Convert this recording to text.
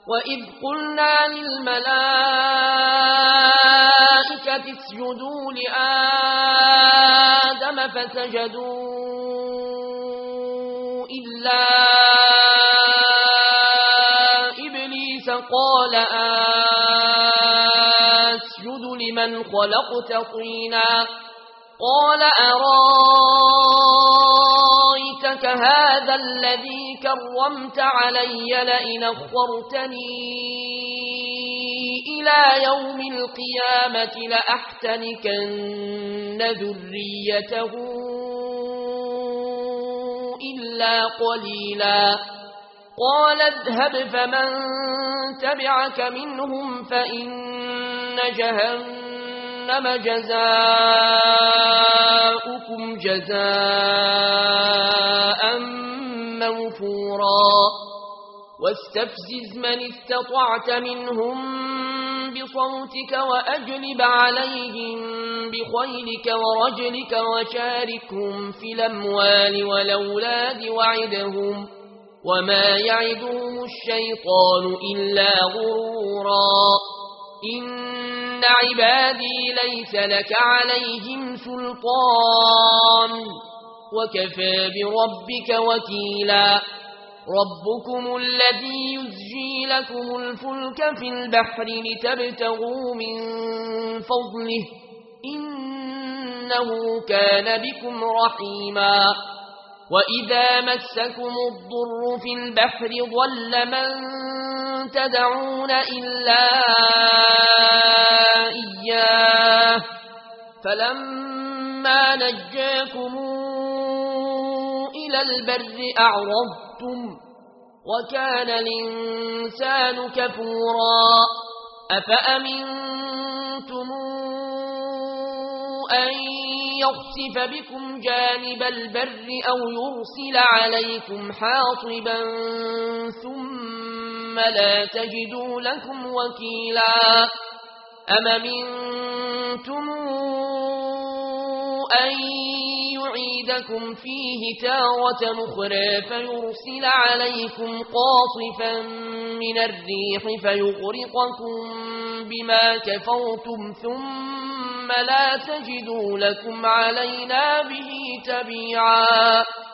وإذ قلنا للملائكة اسجدوا لآدم فسجدوا إلا إبليس قال أسجد لمن خلقت طينا قال أرايتك هذا الذي كرمت علي لئن أخرتني إلى يوم القيامة لأحتنكن ذريته إلا قليلا قال اذهب فمن تبعك منهم فإن جهنم جزاؤكم جزاء موفورا واستفزز من استطعت منهم بصوتك وأجلب عليهم بخيلك ورجلك وشاركهم في الأموال والأولاد وعدهم وما يعدهم الشيطان إلا غرورا إن عبادي ليس لك عليهم سلطان وكفى بربك وكيلا ربكم الذي يزجي لكم الفلك في البحر لتبتغوا من فضله إنه كان بكم رحيما وإذا مسكم الضر في البحر ضل من تدعون إلا إياه فلما نجاكم إلى البر أعرضتم وكان الإنسان كفورا أفأمنتم أن يخسف بكم جانب البر أو يرسل عليكم حاصبا ثم لا تجدوا لكم وكيلا أم أمنتم أن يعيدكم فيه تارة أخرى فيرسل عليكم قاصفا من الريح فيغرقكم بما كفرتم ثم لا تجدوا لكم علينا به تبيعا